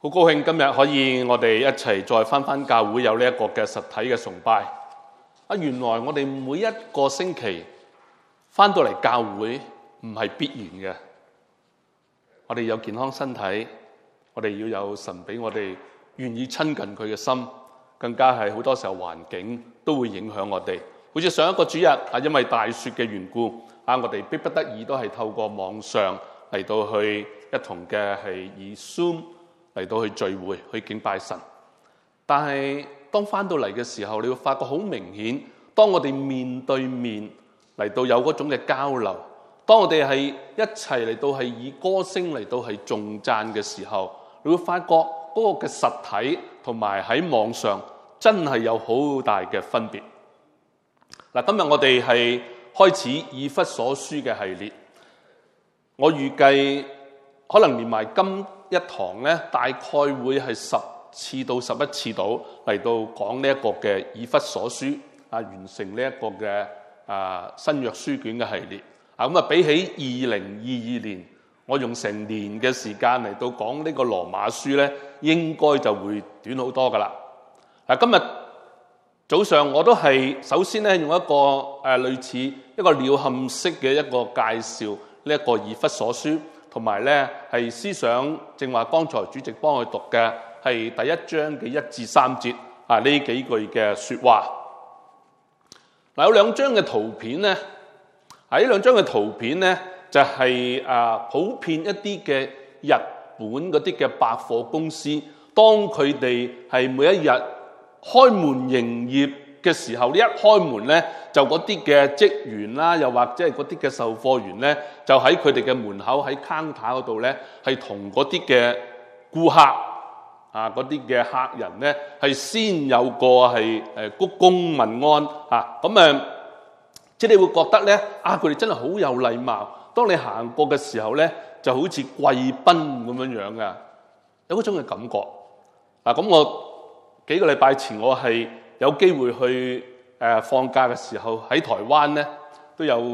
好高興今日可以我哋一齊再返教會有呢一個嘅實體嘅崇拜。原來我哋每一個星期返到嚟教會唔係必然嘅。我哋有健康身體，我哋要有神俾我哋願意親近佢嘅心，更加係好多時候環境都會影響我哋。好似上一個主日因為大雪嘅緣故我哋迫不得已都係透過網上嚟到去一同嘅係以 Zoom 嚟到去聚會去敬拜神。但係當返到嚟嘅時候，你會發覺好明顯，當我哋面對面嚟到有嗰種嘅交流，當我哋係一齊嚟到係以歌聲嚟到係頌讚嘅時候，你會發覺嗰個嘅實體同埋喺網上真係有好大嘅分別。今日我哋係開始以弗所書嘅系列，我預計可能連埋今一堂咧，大概會係10次到11次到嚟到講呢一個嘅以弗所書完成呢一個嘅新約書卷嘅系列。比起2022年，我用成年嘅時間嚟到講呢個羅馬書咧，應該就會短好多噶啦。今日早上我都係首先咧用一個類似一個鳥瞰式嘅一個介紹呢一個以弗所書，同埋咧係思想正話剛才主席幫佢讀嘅係第一章嘅1至3節呢幾句嘅說話。有兩張嘅圖片咧，呢兩張嘅圖片咧就係普遍一啲嘅日本嗰啲嘅百貨公司，當佢哋係每一日開門營業嘅時候，呢一開門咧就嗰啲嘅職員啦，又或者係嗰啲嘅售貨員咧，就喺佢哋嘅門口喺 counter 嗰度咧，係同嗰啲嘅顧客嗰啲嘅客人咧係先有個係鞠躬問安即係你會覺得咧佢哋真係好有禮貌。當你行過嘅時候咧，就好似貴賓咁樣樣嘅，有嗰種嘅感覺。咁我幾個禮拜前我係有機會去放假嘅時候喺台灣咧，都有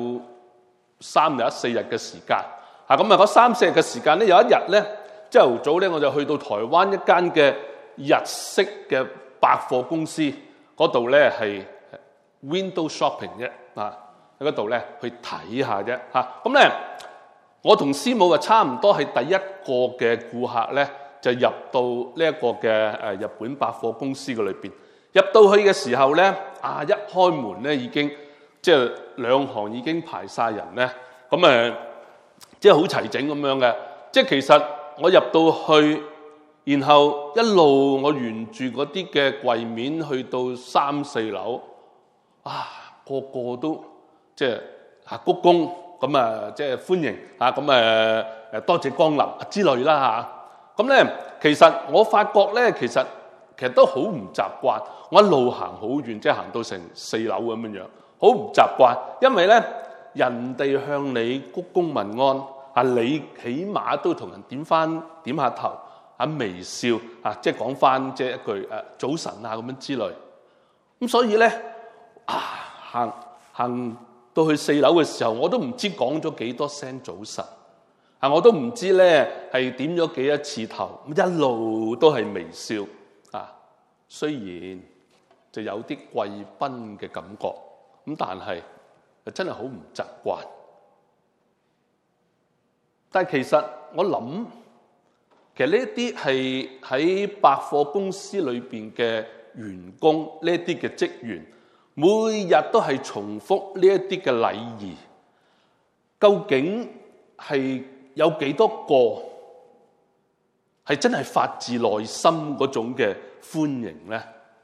3日4日嘅時間。嗰3-4日嘅時間咧，有一日咧朝頭早咧我就去到台灣一間嘅日式嘅百貨公司嗰度咧，係 window shopping 啫，喺嗰度咧去睇下啫。咁咧我同師母就差唔多係第一個嘅顧客咧，就入到呢一個嘅日本百貨公司嘅裏邊。入到去嘅時候咧，一開門咧已經即係兩行已經排晒人咧，即係好齊整咁樣嘅。即係其實我入到去，然後一路我沿住嗰啲嘅櫃面去到3、4樓，個個都即係鞠躬咁即係歡迎多謝光臨之類啦。咁咧，其實我發覺咧，其實都好唔習慣。我一路行好遠，即係行到成4樓咁樣樣，好唔習慣。因為咧，人哋向你鞠躬問安，你起碼都同人點下頭，微笑，即係講翻即係一句早晨咁樣之類。咁所以咧，行到去4樓嘅時候，我都唔知講咗幾多聲早晨。我都唔知咧係點咗幾多次頭，一路都係微笑。雖然就有啲貴賓嘅感覺，咁但係真係好唔習慣。但係其實我諗，其實呢一啲係喺百貨公司裏邊嘅員工，呢一啲嘅職員，每日都係重複呢一啲嘅禮儀。究竟係有幾多個係真係發自內心嗰種嘅歡迎咧？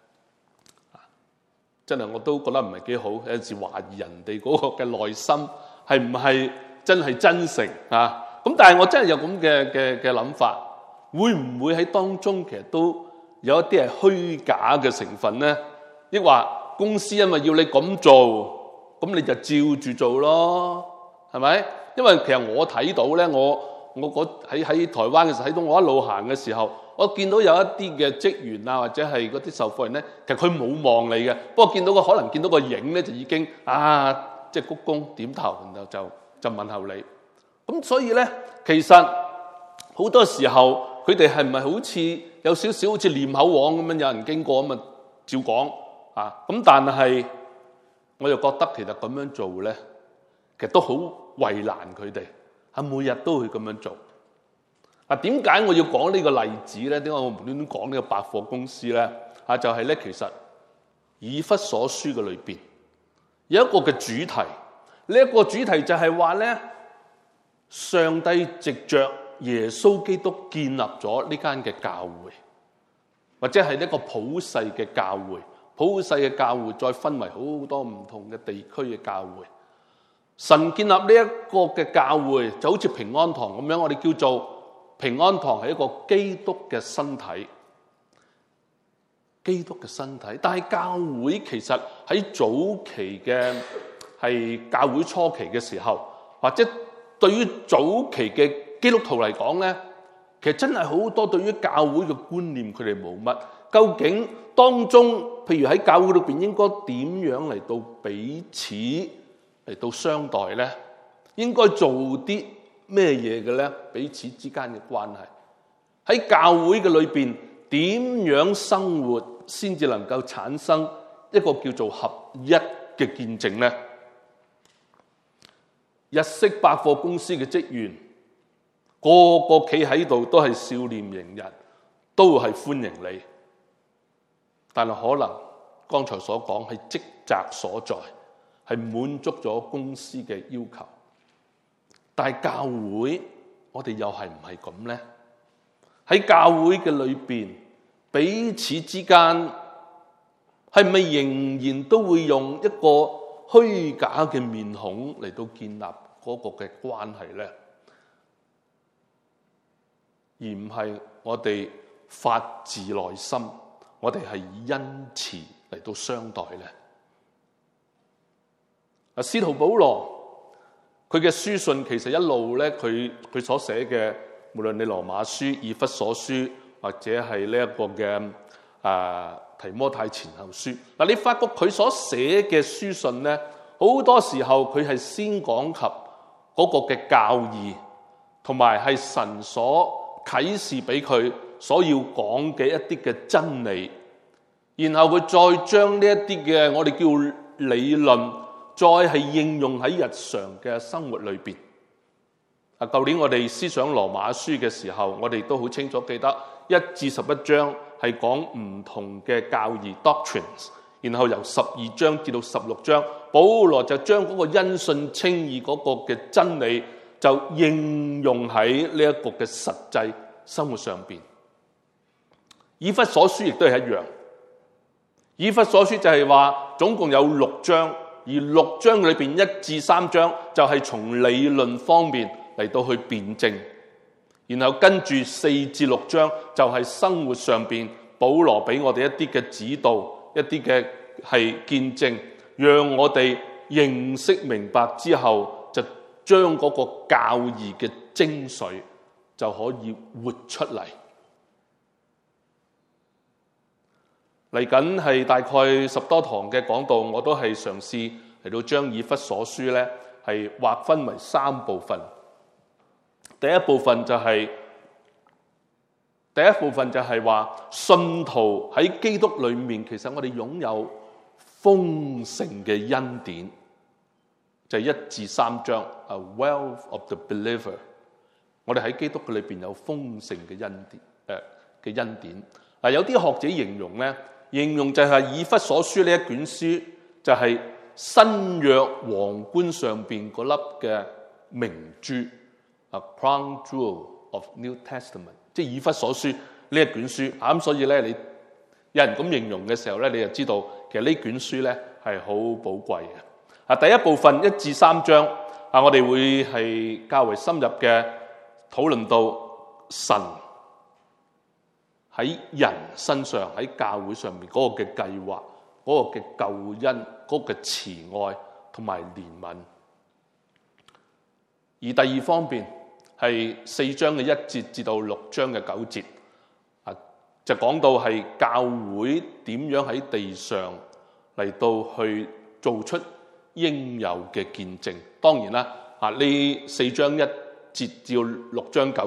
真係我都覺得唔係幾好，有陣時懷疑人哋嗰個嘅內心係唔係真係真誠咁。但係我真係有咁嘅諗法，會唔會喺當中其實都有一啲係虛假嘅成分咧？抑或公司因為要你咁做，咁你就照住做咯，係咪？因為其實我睇到咧，我喺台灣嘅時候睇到，我一路行嘅時候，我見到有一啲嘅職員或者係嗰啲售貨員咧，其實佢冇望你嘅，不過可能見到個影咧，就已經即係鞠躬點頭，然後就問候你。咁所以咧，其實好多時候佢哋係咪好似有少少好似念口簧咁樣，有人經過咁啊照講啊？咁但係我又覺得其實咁樣做咧，其實都好為難佢哋，係每日都會咁樣做。點解我要講呢個例子咧？點解我無端端講呢個百貨公司咧？就係咧，其實以弗所書嘅裏邊有一個嘅主題，呢一個主題就係話咧，上帝藉着耶穌基督建立咗呢間嘅教會，或者係一個普世嘅教會。普世嘅教會再分為好多唔同嘅地區嘅教會。神建立呢一個嘅教會，就好似平安堂咁樣，我哋叫做平安堂係一個基督嘅身體。基督嘅身體，但係教會其實喺早期嘅係教會初期嘅時候，或者對於早期嘅基督徒嚟講咧，其實真係好多對於教會嘅觀念佢哋冇乜。究竟當中，譬如喺教會裏邊應該點樣嚟到彼此嚟到相待咧？應該做啲咩嘢嘅咧？彼此之間嘅關係喺教會嘅裏邊點樣生活先至能夠產生一個叫做合一嘅見證咧？日式百貨公司嘅職員個個企喺度都係笑臉迎人，都係歡迎你。但係可能剛才所講係職責所在，係滿足咗公司嘅要求。但係教會我哋又係唔係咁咧？喺教會嘅裏邊，彼此之間係咪仍然都會用一個虛假嘅面孔嚟到建立嗰個嘅關係咧？而唔係我哋發自內心，我哋係以恩慈嚟到相待咧。使徒保羅佢嘅書信其實一路咧，佢所寫嘅，無論你羅馬書、以弗所書，或者係呢一個嘅提摩太前後書，嗱，你發覺佢所寫嘅書信咧，好多時候佢係先講及嗰個嘅教義，同埋係神所啟示俾佢所要講嘅一啲嘅真理，然後佢再將呢一啲嘅我哋叫理論，再係應用喺日常嘅生活裏邊。舊年我哋思想羅馬書嘅時候，我哋都好清楚記得1至11章係講唔同嘅教義 doctrines， 然後由12章至到16章，保羅就將嗰個因信稱義嗰個嘅真理就應用喺呢一個嘅實際生活上邊。以弗所書亦都係一樣，以弗所書就係話總共有6章，而6章裏邊1至3章就係從理論方面嚟到去辯證，然後跟住4至6章就係生活上邊保羅俾我哋一啲嘅指導，一啲嘅係見證，讓我哋認識明白之後，就將嗰個教義嘅精髓就可以活出嚟。嚟緊係大概10多堂嘅講道，我都係嘗試嚟到將以弗所書咧係劃分為3部分。第一部分就係話信徒喺基督裏面，其實我哋擁有豐盛嘅恩典，就係1至3章 A wealth of the believer。我哋喺基督嘅裏邊有豐盛嘅恩典。有啲學者形容咧，形容就係以弗所書呢一卷書就係新約皇冠上邊嗰粒嘅明珠。A crown jewel of New Testament， 即係以弗所書呢一卷書。咁所以咧，你有人咁形容嘅時候咧，你就知道其實呢卷書咧係好寶貴嘅。第一部分1至3章我哋會係較為深入嘅討論到神喺人身上，喺教會上面嗰個嘅計劃，嗰個嘅救恩，嗰個嘅慈愛同埋憐憫。而第二方面係4章嘅1節至到6章嘅9節，就講到係教會點樣喺地上嚟到去做出應有嘅見證。當然啦，呢4章1節至到6章9節，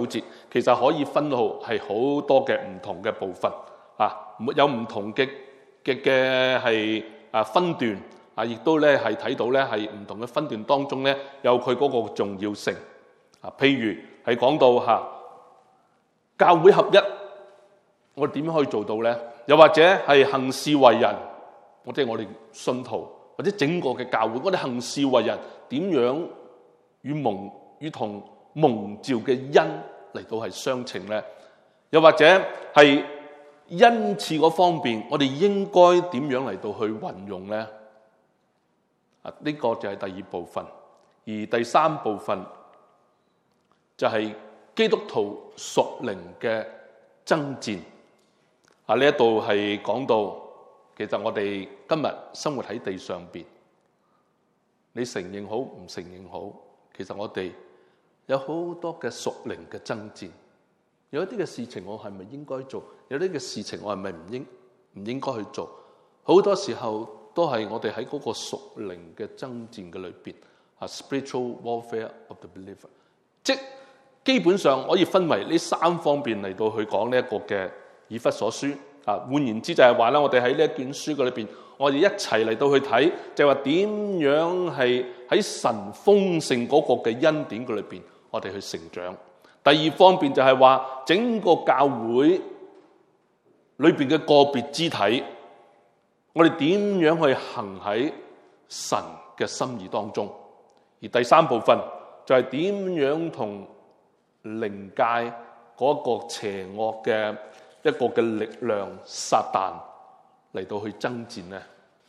其實可以分到係好多嘅唔同嘅部分有唔同嘅係分段亦都咧係睇到咧係唔同嘅分段當中咧有佢嗰個重要性譬如係講到教會合一，我哋點樣可以做到咧？又或者係行事為人，我哋信徒或者整個嘅教會，我哋行事為人點樣與同蒙召嘅恩嚟到係相稱咧？又或者係恩賜嗰方面，我哋應該點樣嚟到去運用咧？呢個就係第二部分，而第三部分就係基督徒屬靈嘅爭戰。呢一度係講到，其實我哋今日生活喺地上邊，你承認好唔承認好，其實我哋有好多嘅屬靈嘅爭戰。有一啲嘅事情我係咪應該做？有啲嘅事情我係咪唔應該去做？好多時候都係我哋喺嗰個屬靈嘅爭戰嘅裏邊spiritual warfare of the believer。即基本上可以分為呢三方面嚟到去講呢一個嘅以弗所書。換言之就係話咧，我哋喺呢一卷書嘅裏邊，我哋一齊嚟到去睇，就係話點樣係喺神豐盛嗰個嘅恩典嘅裏邊，我哋去成長。第二方面就係話整個教會裏邊嘅個別肢體，我哋點樣去行喺神嘅心意當中。而第三部分就係點樣同靈界嗰個邪惡嘅一個嘅力量撒旦嚟到去爭戰呢。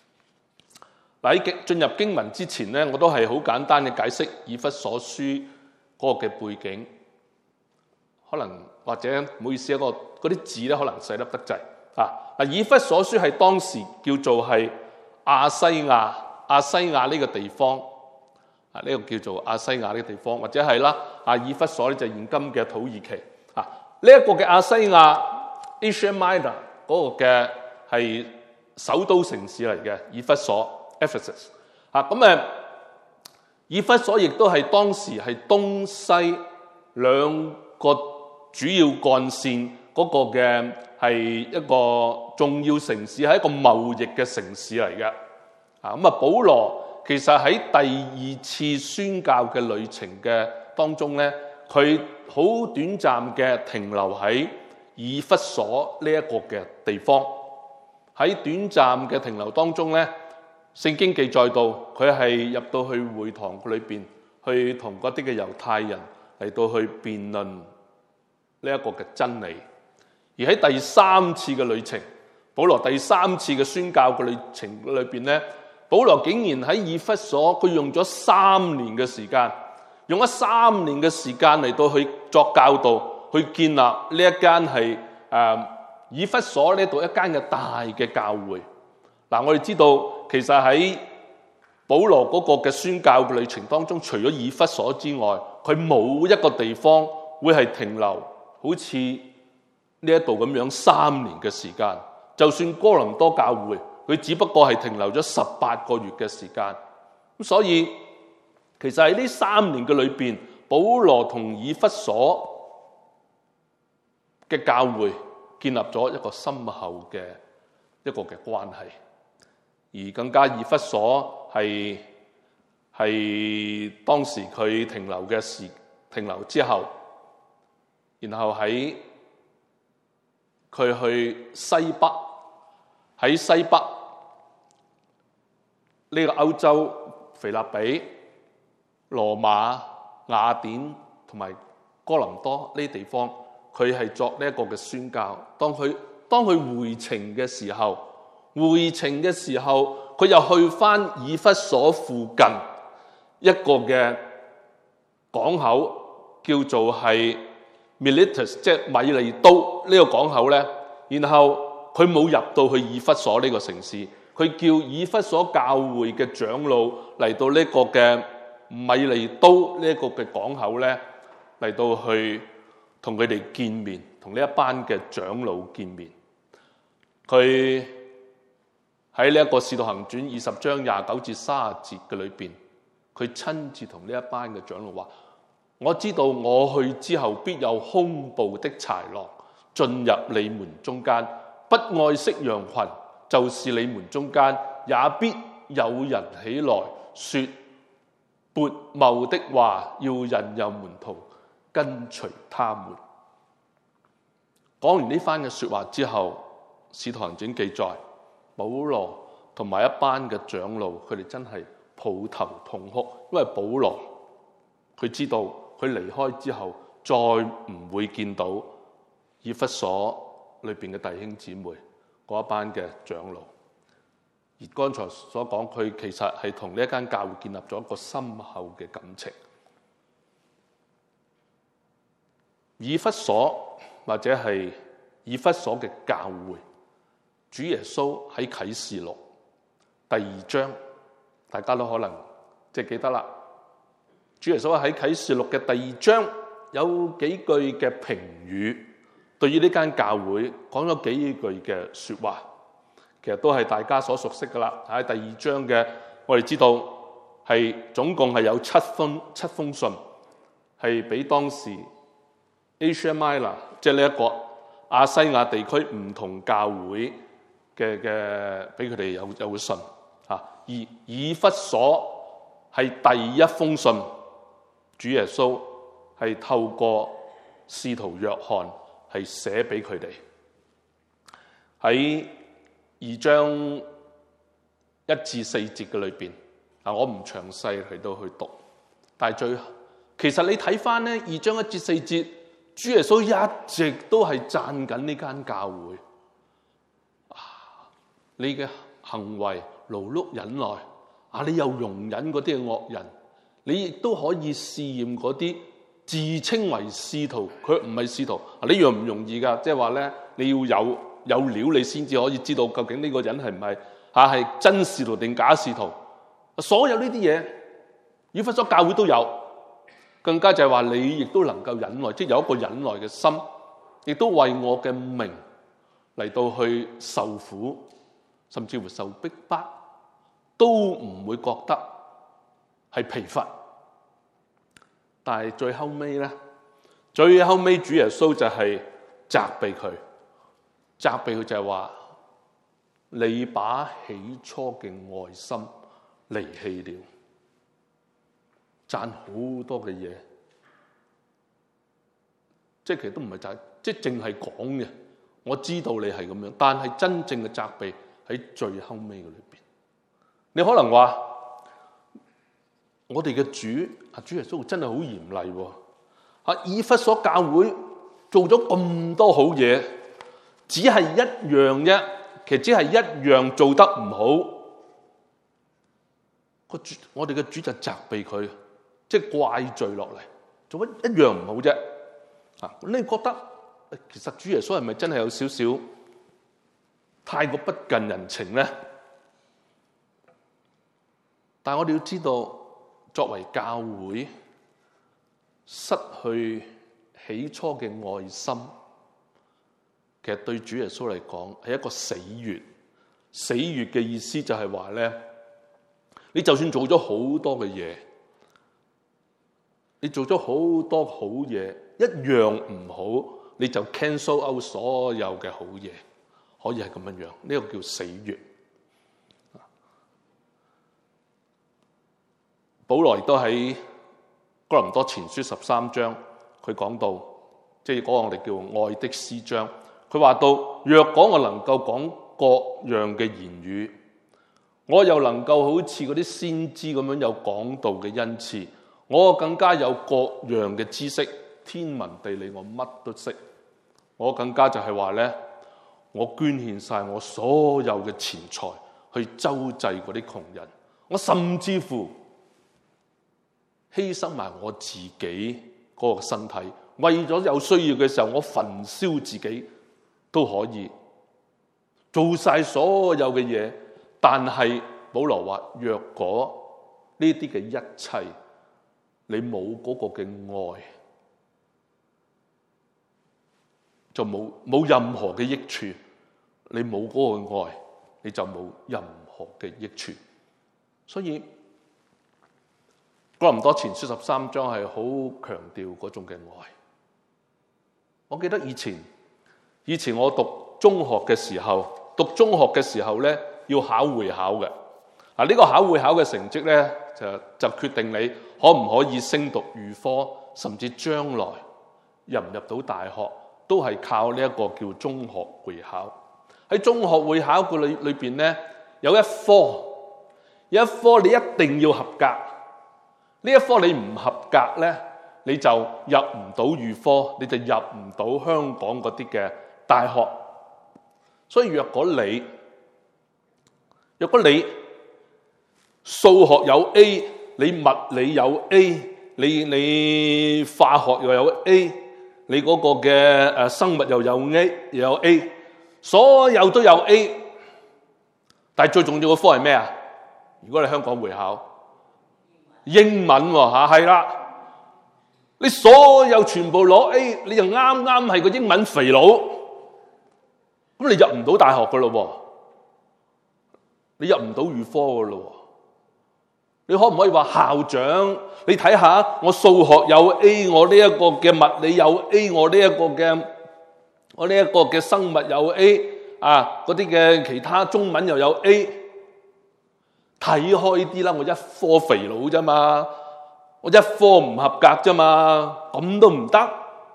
喺進入經文之前呢，我都係好簡單嘅解釋以弗所書嗰個嘅背景。可能或者唔好意思，嗰啲字咧可能細粒得滯以弗所書係當時叫做係亞西亞呢個地方呢個叫做亞西亞呢個地方，或者係啦以弗所咧就係現今嘅土耳其呢一個嘅亞西亞 Asia Minor 嗰個嘅係首都城市嚟嘅以弗所 Ephesus 以弗所亦都係當時係東西兩個主要幹線嗰個嘅係一個重要城市，係一個貿易嘅城市嚟嘅。保羅其實喺第二次宣教嘅旅程嘅當中咧，佢好短暫嘅停留喺以弗所呢一個嘅地方。喺短暫嘅停留當中咧，聖經記載到佢係入到去會堂裏邊，去同嗰啲嘅猶太人嚟到去辯論呢一個嘅真理。而喺第三次嘅旅程，保羅第三次嘅宣教嘅旅程裏邊咧，保羅竟然喺以弗所，佢用咗3年嘅時間，用咗3年嘅時間嚟到去作教導，去建立呢一間係以弗所呢度一間嘅大嘅教會。我哋知道其實喺保羅嗰個嘅宣教嘅旅程當中，除咗以弗所之外，佢冇一個地方會係停留好似呢一度咁樣3年嘅時間。就算哥林多教會，佢只不過係停留咗18個月嘅時間。咁所以其實喺呢3年嘅裏邊，保羅同以弗所嘅教會建立咗一個深厚嘅一個嘅關係。而更加以弗所係當時佢停留之後，然後喺佢去西北，喺西北呢個歐洲，腓立比、羅馬、雅典同埋哥林多呢啲地方，佢係作呢一個嘅宣教。當佢回程嘅時候，佢又去翻以弗所附近一個嘅港口，叫做係 Miletus， 即係米利都呢個港口咧。然後佢冇入到去以弗所呢個城市，佢叫以弗所教會嘅長老嚟到呢個嘅米利都呢一個嘅港口咧，嚟到去同佢哋見面，同呢一班嘅長老見面。佢喺呢一個《使徒行傳》20章29至30節嘅裏邊，佢親自同呢一班嘅長老話： 我知道我去之後必有兇暴的豺狼進入你們中間，不愛惜羊群，就是你們中間也必有人起來說悖謬的話，要引誘門徒跟隨他們。講完呢番嘅說話之後，使徒行傳記載，保羅同埋一班嘅長老，佢哋真係抱頭痛哭，因為保羅佢知道佢離開之後再唔會見到以弗所裏邊嘅弟兄姊妹嗰一班嘅長老。而剛才所講，佢其實係同呢一間教會建立咗一個深厚嘅感情。以弗所或者係以弗所嘅教會，主耶穌喺啟示錄第2章，大家都可能記得啦。主耶穌喺啟示錄嘅第2章有幾句嘅評語，對於呢間教會講咗幾句嘅說話。其實都係大家所熟悉噶啦。喺第2章嘅，我哋知道係總共係有七封信，係俾當時 Asia Minor， 即係呢一個亞西亞地區唔同教會嘅俾佢哋有信嚇。而以弗所係第一封信，主耶穌係透過使徒約翰係寫俾佢哋。喺2章1至4節嘅裏邊，我唔詳細嚟到去讀，但係其實你睇翻呢2章1至4節，主耶穌一直都係讚緊呢間教會。你嘅行為勞碌忍耐，你又容忍嗰啲嘅惡人，你亦都可以試驗嗰啲自稱為使徒，佢唔係使徒。呢樣唔容易噶，即係話咧，你要有料，你先至可以知道究竟呢個人係唔係係真使徒定假使徒。所有呢啲嘢，以弗所教會都有，更加就係話你亦都能夠忍耐，即係有一個忍耐嘅心，亦都為我嘅名嚟到去受苦，甚至乎受逼迫，都唔會覺得係疲乏。但係最後尾咧，主耶穌就係責備佢。責備佢就係話，你把起初嘅愛心離棄了。讚好多嘅嘢，即係其實都唔係讚，即係淨係講嘅。我知道你係咁樣，但係真正嘅責備喺最後尾嘅裏邊。你可能話，我哋嘅主耶穌真係好嚴厲喎。以弗所教會做咗咁多好嘢，只係一樣啫，其實只係一樣做得唔好，我哋嘅主就責備佢，即係怪罪落嚟，做乜一樣唔好啫？你覺得其實主耶穌係咪真係有少少太過不近人情咧？但係我哋要知道，作為教會失去起初嘅愛心，其實對主耶穌嚟講係一個死穴。死穴嘅意思就係話咧，你就算做咗好多嘅嘢，你做咗好多好嘢，一樣唔好，你就 cancel out 所有嘅好嘢，可以係咁樣樣。呢個叫死穴。保羅亦都喺哥林多前書13章，佢講到，即係嗰個我哋叫愛的詩章。佢話到，若果我能夠講各樣嘅言語，我又能夠好似嗰啲先知咁樣有講道嘅恩賜，我更加有各樣嘅知識，天文地理我乜都識。我更加就係話咧，我捐獻晒我所有嘅錢財去周濟嗰啲窮人，我甚至乎犧牲埋我自己嗰個身體，為咗有需要嘅時候，我焚燒自己都可以做晒所有嘅嘢。但係保羅話，若果呢啲嘅一切你冇嗰個嘅愛，就冇任何嘅益處。你冇嗰個愛，你就冇任何嘅益處。所以哥林多前書13章係好強調嗰種嘅愛。我記得以前我讀中學嘅時候咧，要考會考嘅。呢個考會考嘅成績咧，就決定你可唔可以升讀預科，甚至將來入唔入到大學，都係靠呢一個叫中學會考。喺中學會考嘅裏邊咧，有一科你一定要合格。呢一科你唔合格咧，你就入唔到預科，你就入唔到香港嗰啲嘅大學。所以若果你數學有 A， 你物理有 A， 你化學又有 A， 你嗰個嘅生物又有 A， 所有都有 A。但係最重要嘅科係咩啊？如果你香港會考英文喎，係啦，你所有全部攞 A， 你就啱係個英文肥佬，咁你入唔到大學噶咯，你入唔到預科噶咯。你可唔可以話校長？你睇下我數學有 A， 我呢一個嘅物理有 A， 我呢一個嘅生物有 A 啊，嗰啲嘅其他中文又有 A， 睇開啲啦！我一科肥佬啫嘛，我一科唔合格啫嘛，咁都唔得？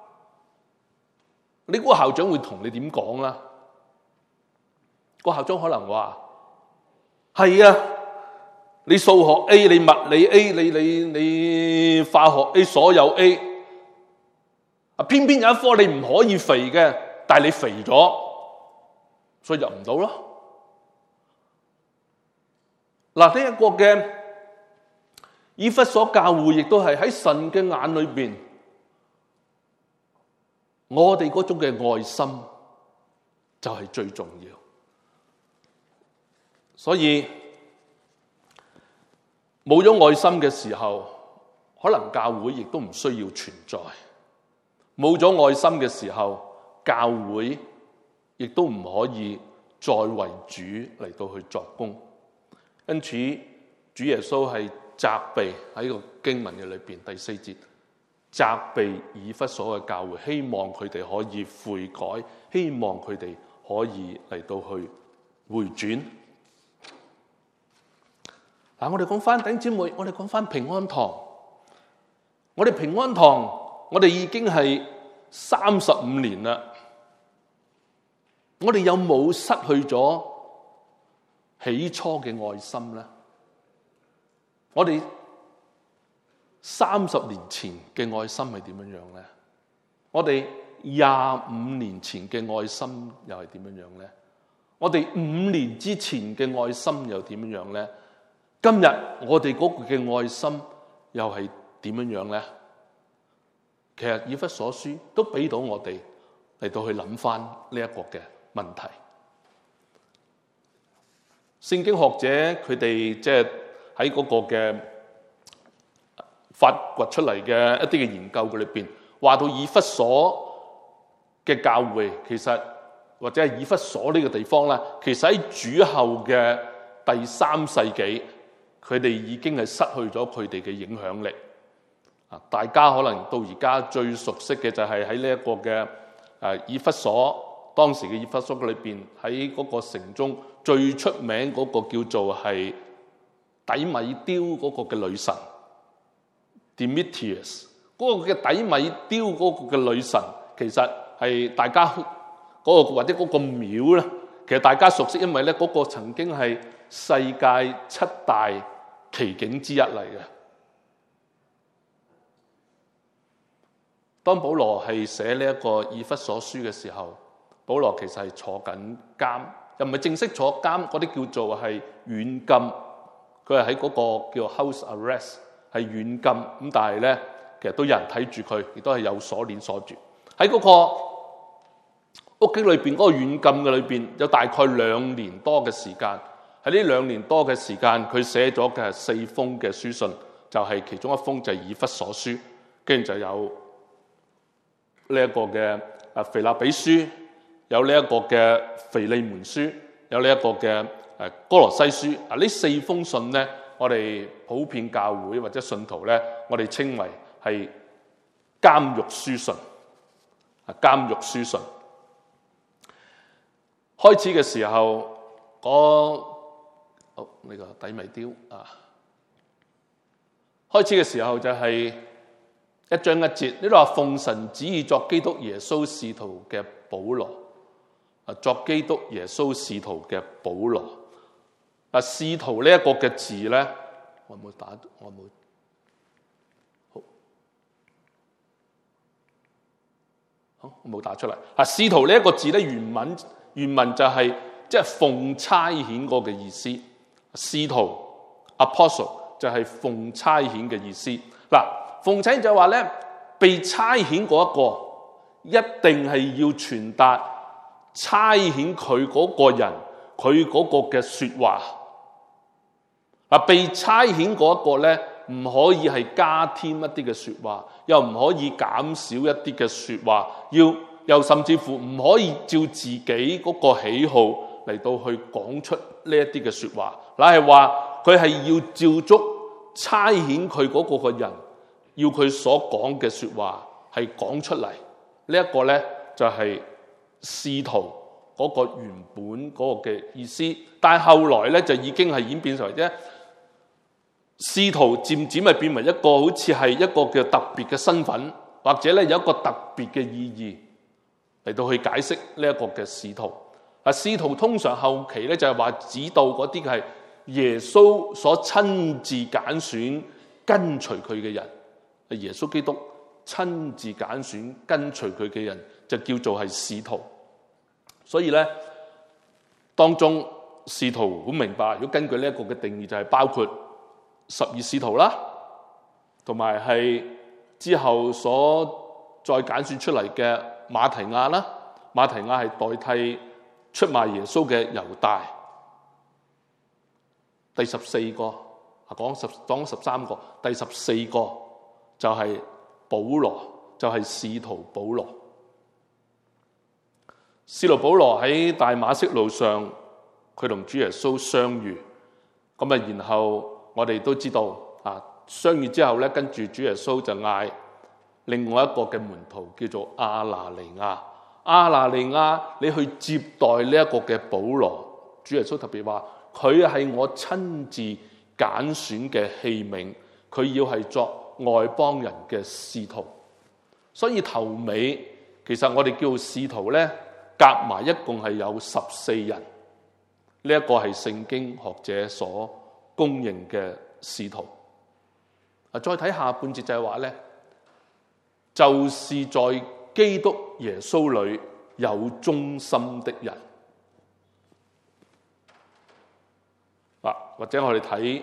你估個校長會同你點講啦？個校長可能話：係啊。你數學 A， 你物理 A， 你化學 A， 所有 A， 偏偏有一科你唔可以肥嘅，但係你肥咗，所以入唔到咯。嗱，呢一個嘅以弗所教會亦都係喺神嘅眼裏邊，我哋嗰種嘅愛心就係最重要，所以冇咗愛心嘅時候，可能教會亦都唔需要存在。冇咗愛心嘅時候，教會亦都唔可以再為主嚟到去作工。因此，主耶穌係責備喺個經文嘅裏邊第4節，責備以弗所嘅教會，希望佢哋可以悔改，希望佢哋可以嚟到去回轉。嗱，我哋講翻弟兄姊妹，我哋講翻平安堂。我哋平安堂，我哋已經係35年啦。我哋有冇失去咗起初嘅愛心咧？我哋30年前嘅愛心係點樣樣咧？我哋25年前嘅愛心又係點樣樣咧？我哋5年之前嘅愛心又點樣樣咧？今日我哋嗰個嘅愛心又係點樣樣咧？其實以弗所書都俾到我哋嚟到去諗翻呢一個嘅問題。聖經學者佢哋即係喺嗰個嘅發掘出嚟嘅一啲嘅研究嘅裏邊，話到以弗所嘅教會，其實或者係以弗所呢個地方咧，其實喺主後嘅第3世紀。佢哋已經係失去咗佢哋嘅影響力。大家可能到而家最熟悉嘅就係喺呢一個嘅以弗所，當時嘅以弗所裏邊，喺嗰個城中最出名嗰個叫做係底米丟嗰個嘅女神 Demetrius， 嗰個嘅底米丟嗰個嘅女神，其實係大家嗰個或者嗰個廟咧，其實大家熟悉，因為咧嗰個曾經係世界7大奇景之一嚟嘅。當保羅係寫呢一個以弗所書嘅時候，保羅其實係坐緊監，又唔係正式坐監，嗰啲叫做係軟禁。佢係喺嗰個叫 house arrest， 係軟禁。咁但係咧，其實都有人睇住佢，亦都係有鎖鏈鎖住。喺嗰個屋企裏邊嗰個軟禁嘅裏邊，有大概2年多嘅時間。喺呢2年多嘅時間，佢寫咗嘅4封嘅書信，就係其中一封就係以弗所書，跟住就有呢一個嘅腓立比書，有呢一個嘅腓利門書，有呢一個嘅哥羅西書。呢4封信咧我哋普遍教會或者信徒咧，我哋稱為係監獄書信。監獄書信開始嘅時候，呢個底米雕啊，開始嘅時候就係一章一節，呢度話奉神旨意作基督耶穌使徒嘅保羅，作基督耶穌使徒嘅保羅。使徒呢一個嘅字咧，我冇打，我冇好，我冇打出嚟。使徒呢一個字咧，原文就係即係奉差遣嗰個嘅意思。使徒 apostle 就係奉差遣嘅意思。嗱，奉差遣就話咧，被差遣嗰一個一定係要傳達差遣佢嗰個人佢嗰個嘅說話。被差遣嗰一個咧，唔可以係加添一啲嘅說話，又唔可以減少一啲嘅說話，又甚至乎唔可以照自己嗰個喜好嚟到去講出呢一啲嘅說話。嗱，係話佢係要照足差遣佢嗰個嘅人，要佢所講嘅說話係講出嚟。呢一個咧就係使徒嗰個原本嗰個嘅意思。但係後來咧就已經係演變成啫。使徒漸漸係變為一個好似係一個叫特別嘅身份，或者咧有一個特別嘅意義嚟到去解釋呢一個嘅使徒。使徒通常後期咧就係話指導嗰啲係耶穌所親自揀選跟隨佢嘅人，耶穌基督親自揀選跟隨佢嘅人就叫做係使徒。所以咧當中使徒好明白，如果根據呢一個嘅定義就係包括12使徒啦，同埋係之後所再揀選出嚟嘅馬提亞啦。馬提亞係代替出賣耶穌嘅猶大。第14個講13個，第14個就係保羅，就係使徒保羅。使徒保羅喺大馬色路上，佢同主耶穌相遇，然後我哋都知道相遇之後咧，跟住主耶穌就嗌另外一個嘅門徒叫做亞拿尼亞。亞拿尼亞，你去接待呢一個嘅保羅。主耶穌特別話佢係我親自揀選嘅器皿，佢要係作外邦人嘅使徒。所以頭尾其實我哋叫使徒咧，夾埋一共係有14人。呢一個係聖經學者所公認嘅使徒。再睇下半節就係話咧，就是在基督耶穌裏有忠心的人。或者我哋睇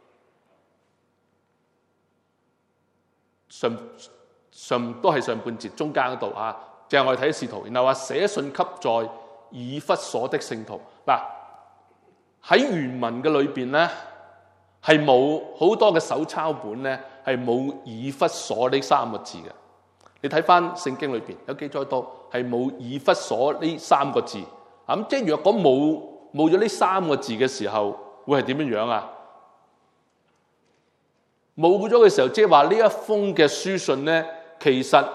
上都係上半節中間嗰度就係我哋睇使徒，然後話寫信給在以弗所的聖徒。喺原文嘅裏邊咧，係冇好多嘅手抄本咧，係冇以弗所呢3個字嘅。你睇翻聖經裏邊有記載到係冇以弗所呢3個字。咁即係若果冇咗呢3個字嘅時候，會係點樣樣啊？冇咗嘅時候，即係話呢一封嘅書信咧，其實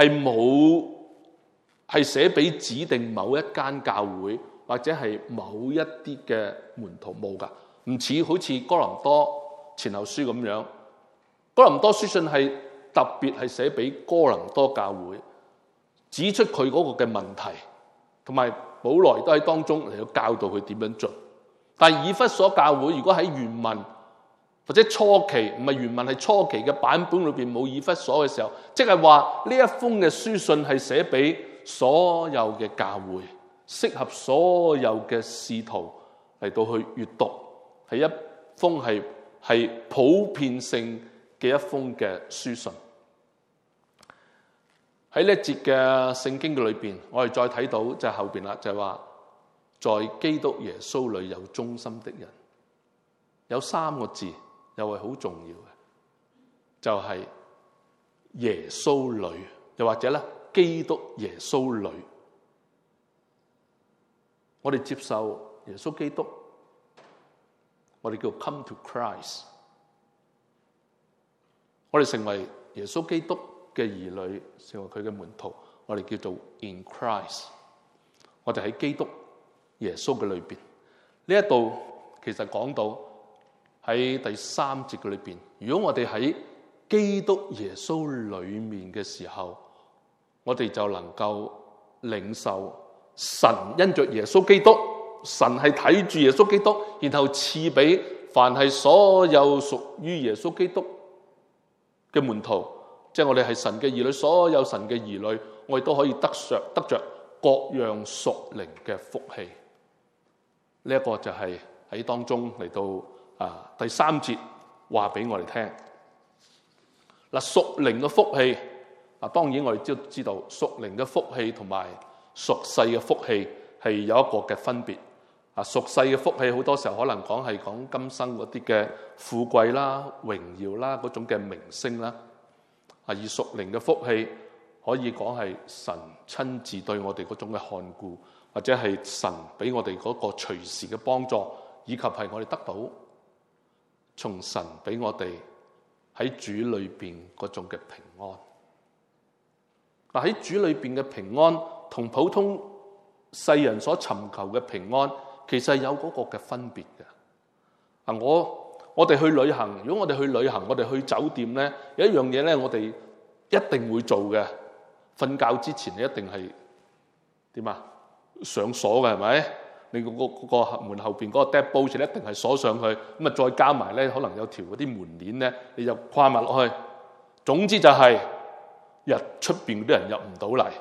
係寫俾指定某一間教會或者係某一啲嘅門徒冇噶，唔似好似哥林多前後書咁樣。哥林多書信係特別係寫俾哥林多教會，指出佢嗰個嘅問題，同埋保羅都喺當中嚟到教導佢點樣做。但係以弗所教會如果喺原文或者初期，唔係原文係初期嘅版本裏邊冇以弗所嘅時候，即係話呢一封嘅書信係寫俾所有嘅教會，適合所有嘅使徒嚟到去閱讀，係一封係普遍性嘅一封嘅書信。喺呢一節嘅聖經嘅裏邊，我哋再睇到就係後邊啦，就係話在基督耶穌裏有忠心的人，有3個字又係好重要嘅，就係耶穌裏，又或者咧基督耶穌裏。我哋接受耶穌基督，我哋叫 come to Christ。 我哋成為耶穌基督嘅兒女，成為佢嘅門徒，我哋叫做 in Christ。我哋喺基督耶穌嘅裏邊。呢一度其實講到喺第3節嘅裏邊，如果我哋喺基督耶穌裏面嘅時候，我哋就能夠領受神因着耶穌基督，神係睇住耶穌基督，然後賜俾凡係所有屬於耶穌基督嘅門徒，即係我哋係神嘅兒女，所有神嘅兒女，我哋都可以得着各樣屬靈嘅福氣。呢一個就係喺當中嚟到第3節話俾我哋聽。嗱，屬靈嘅福氣，當然我哋都知道屬靈嘅福氣同埋屬世嘅福氣係有一個嘅分別。屬世嘅福氣好多時候可能係講今生嗰啲嘅富貴啦、榮耀啦、嗰種嘅名聲啦。而屬靈嘅福氣可以講係神親自對我哋嗰種嘅看顧，或者係神俾我哋嗰個隨時嘅幫助，以及係我哋得到從神俾我哋喺主裏邊嗰種嘅平安。嗱，喺主裏邊嘅平安同普通世人所尋求嘅平安，其實有嗰個嘅分別嘅。我哋去旅行，如果我哋去旅行，我哋去酒店咧，有一樣嘢咧，我哋一定會做嘅。瞓覺之前你一定係點啊？上鎖嘅係咪？你個門後邊嗰個 deadbolt 一定係鎖上去，咁啊再加埋咧，可能有條嗰啲門鏈咧，你就跨埋落去。總之就係出邊嗰啲人入唔到嚟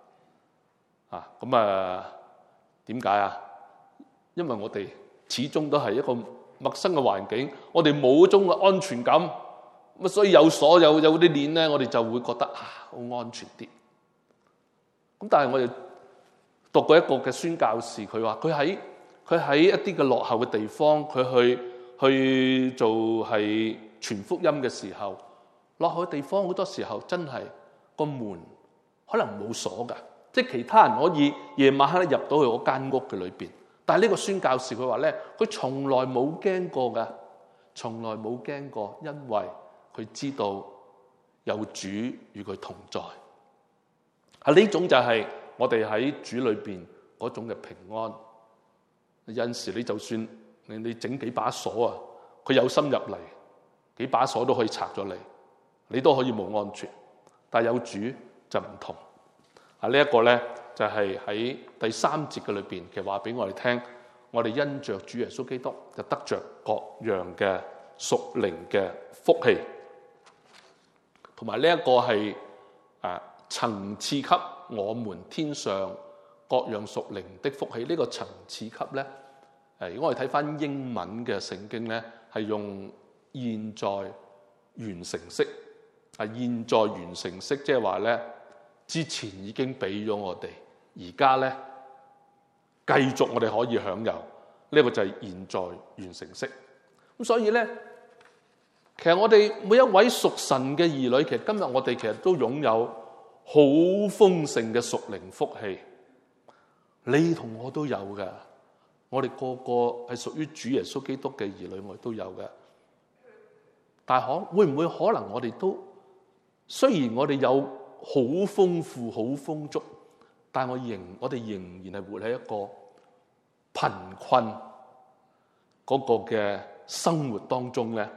點解啊？因為我哋始終都係一個陌生嘅環境，我哋冇嗰種嘅安全感，咁所以有鎖有啲鏈咧，我哋就會覺得好安全啲。咁但係我哋讀過一個嘅宣教士，佢話佢喺一啲嘅落後嘅地方，佢去做係傳福音嘅時候，落後嘅地方好多時候真係個門可能冇鎖㗎，即係其他人可以夜晚黑入到去嗰間屋嘅裏邊，但係呢個宣教士佢話咧，佢從來冇驚過㗎，從來冇驚過，因為佢知道有主與佢同在。呢種就係我哋喺主裏邊嗰種嘅平安。有陣時你就算你整幾把鎖啊，佢有心入嚟，幾把鎖都可以拆咗你都可以冇安全。但係有主就唔同。呢一個咧就係喺第3節嘅裏邊，其實話俾我哋聽，我哋因着主耶穌基督就得着各樣嘅屬靈嘅福氣，同埋呢一個係層次給我們天上各樣屬靈的福氣。呢個層次給咧，如果我哋睇翻英文嘅聖經咧，係用現在完成式。現在完成式，即係話咧，之前已經俾咗我哋，而家咧繼續我哋可以享有。呢個就係現在完成式。咁所以咧，其實我哋每一位屬神嘅兒女，其實今日我哋其實都擁有好豐盛嘅屬靈福氣。你同我都有嘅，我哋個個係屬於主耶穌基督嘅兒女，我哋都有嘅。但係會唔會可能我哋都雖然我哋有好豐富、好豐足，但係我哋仍然係活喺一個貧困嗰個嘅生活當中咧？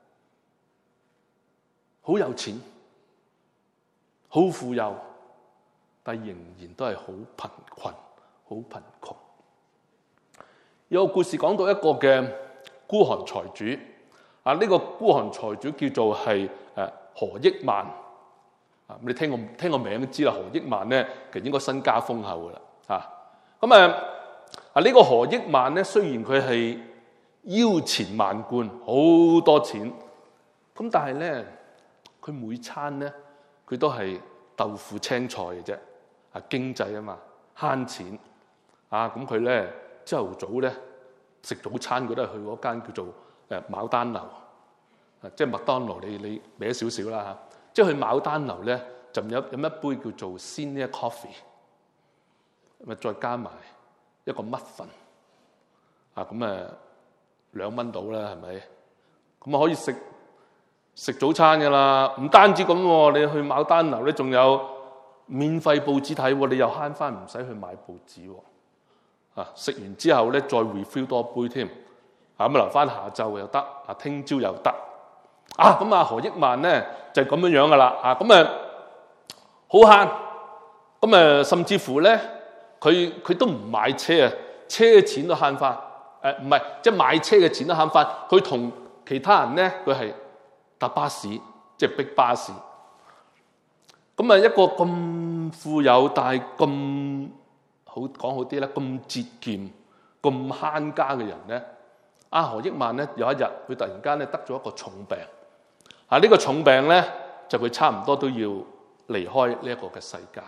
好有錢，好富有，但仍然都係好貧困、好貧窮。有個故事講到一個嘅孤寒財主，呢個孤寒財主叫做係何億萬。你聽個名都知啦，何億萬咧，其實應該身家豐厚噶啦。呢個何億萬咧，雖然佢係腰纏萬貫，好多錢，咁但係咧，佢每餐咧，佢都係豆腐青菜嘅啫。經濟啊嘛，慳錢。咁佢咧朝頭早咧食早餐，佢都係去嗰間叫做牡丹樓，即係麥當勞，你歪少少啦嚇。即係去牡丹樓咧，就飲一杯叫做 Senior Coffee， 咪再加埋一個muffin，咁2蚊到啦，係咪？咁可以食食早餐㗎啦。唔單止咁喎，你去牡丹樓咧，仲有免費報紙睇喎，你又慳翻唔使去買報紙喎。食完之後咧，再 refill 多杯添。咁留翻下晝又得，聽朝又得。咁何益萬咧就係咁樣樣㗎啦。咁好慳。咁甚至乎咧，佢都唔買車啊，車嘅錢都慳翻。唔係，即係買車嘅錢都慳翻。佢同其他人咧，佢係搭巴士，即係逼巴士。咁一個咁富有，但係咁好講好啲咧，咁節儉、咁慳家嘅人咧，何益萬咧有一日，佢突然間咧得咗一個重病。呢個重病咧，就佢差唔多都要離開呢一個嘅世界。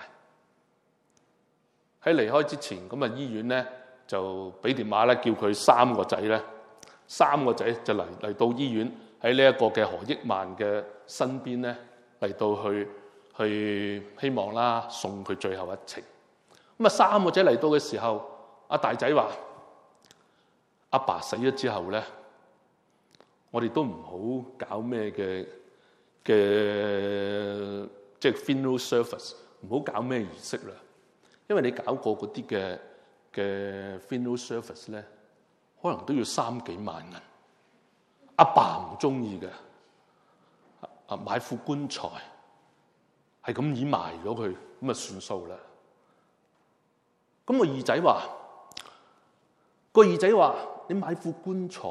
喺離開之前，醫院咧就俾電話咧，叫佢三個仔就嚟到醫院，喺呢一個嘅何益萬嘅身邊咧，嚟到去希望啦送佢最後一程。三個仔嚟到嘅時候，大仔話：阿爸死咗之後咧，我哋都唔好搞咩嘅即係 funeral service， 唔好搞咩儀式啦。因為你搞過嗰啲嘅 funeral service 咧，可能都要3幾萬銀。阿爸唔中意嘅，買副棺材係咁已埋咗佢，咁算數啦。咁個二仔話：你買副棺材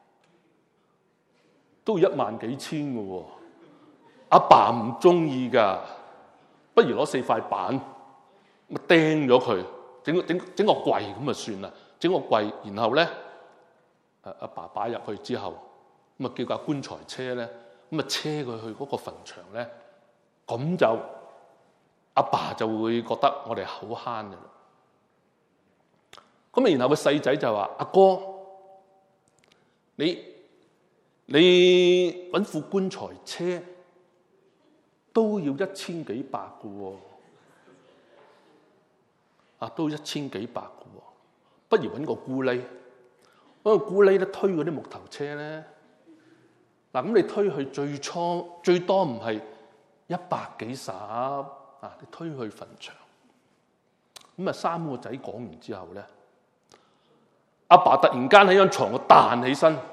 都要1萬幾千嘅喎，阿爸唔中意噶，不如攞4塊板釘咗佢，整個櫃咁就算啦。整個櫃，然後咧，阿爸擺入去之後，叫架棺材車咧，車佢去嗰個墳場咧，咁就阿爸就會覺得我哋好慳嘅啦。然後個細仔就話：阿哥，你揾副棺材車都要1000幾百嘅喎。都1000幾百嘅喎，不如揾個咕喱，揾個咕喱咧推嗰啲木頭車咧。咁你推去最多唔係100幾十，你推去墳場。三個仔講完之後咧，阿爸突然間喺張床度彈起身。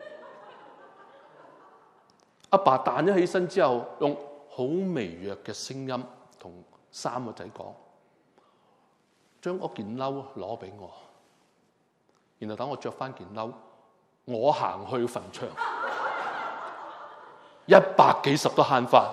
阿爸彈咗起身之後，用好微弱嘅聲音同三個仔講：將嗰件褸攞俾我，然後等我着翻件褸，我行去墳場，100幾十都慳翻。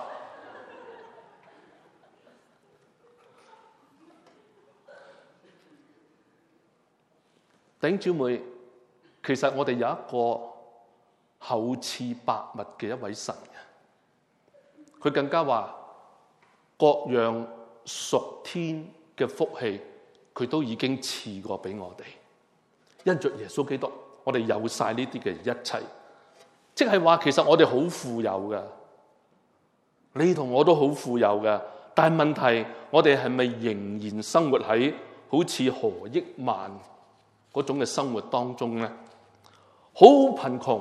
弟兄姊妹，其實我哋有一個厚賜百物嘅一位神，佢更加話各樣屬天嘅福氣，佢都已經賜過俾我哋。因着耶穌基督，我哋有晒呢啲嘅一切，即係話其實我哋好富有嘅，你同我都好富有嘅。但係問題，我哋係咪仍然生活喺好似何益萬嗰種嘅生活當中咧？好貧窮，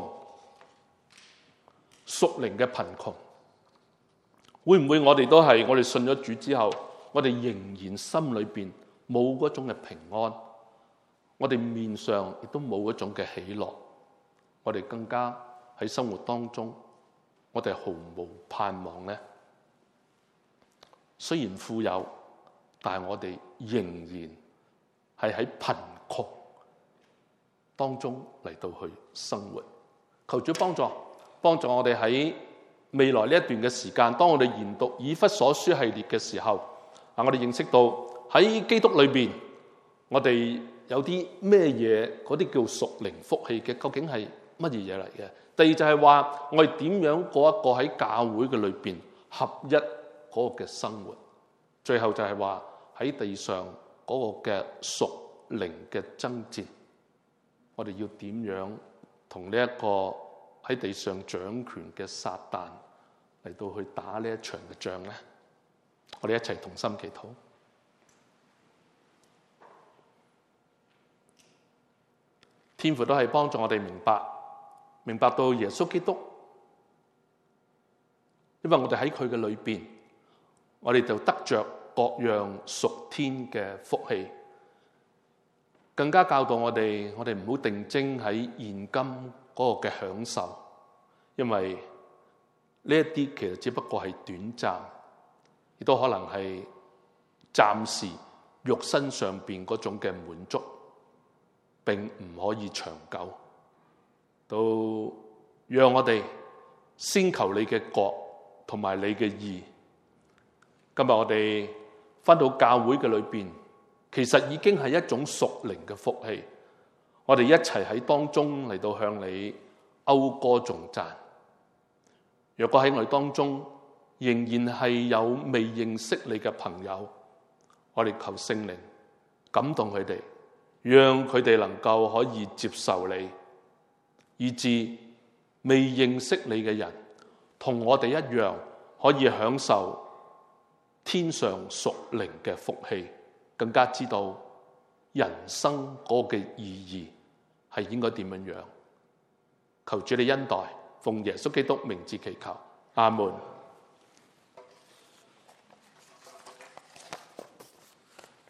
屬靈嘅貧窮，會唔會我哋都係我哋信咗主之後，我哋仍然心裏邊冇嗰種嘅平安，我哋面上亦都冇嗰種嘅喜樂，我哋更加喺生活當中，我哋毫無盼望咧。雖然富有，但係我哋仍然係喺貧窮當中嚟到去生活。求主幫助我哋喺未來呢一段嘅時間，當我哋研讀以弗所書系列嘅時候，我哋認識到喺基督裏邊，我哋有啲咩嘢，嗰啲叫屬靈福氣嘅，究竟係乜嘢嘢嚟嘅？第二就係話，我哋點樣過一個喺教會嘅裏邊合一嗰個嘅生活？最後就係話喺地上嗰個嘅屬靈嘅爭戰，我哋要點樣同呢一個喺地上掌權嘅撒旦嚟到去打呢一場嘅仗咧？我哋一齊同心祈禱。天父都係幫助我哋明白到耶穌基督因為我哋喺佢嘅裏邊，我哋就得着各樣屬天嘅福氣，更加教導我哋唔好定睛喺現今嗰個嘅享受，因為呢一啲其實只不過係短暫，亦都可能係暫時肉身上邊嗰種嘅滿足，並唔可以長久。都讓我哋先求你嘅國同埋你嘅義。今日我哋返到教會嘅裏邊，其實已經係一種屬靈嘅福氣。我哋一齊喺當中嚟到向你謳歌頌讚。若果喺我哋當中仍然係有未認識你嘅朋友，我哋求聖靈感動佢哋，讓佢哋能夠可以接受你，以致未認識你嘅人同我哋一樣，可以享受天上屬靈嘅福氣，更加知道人生嗰個嘅意義係應該點樣樣。求主你恩待，奉耶穌基督名字祈求，阿門。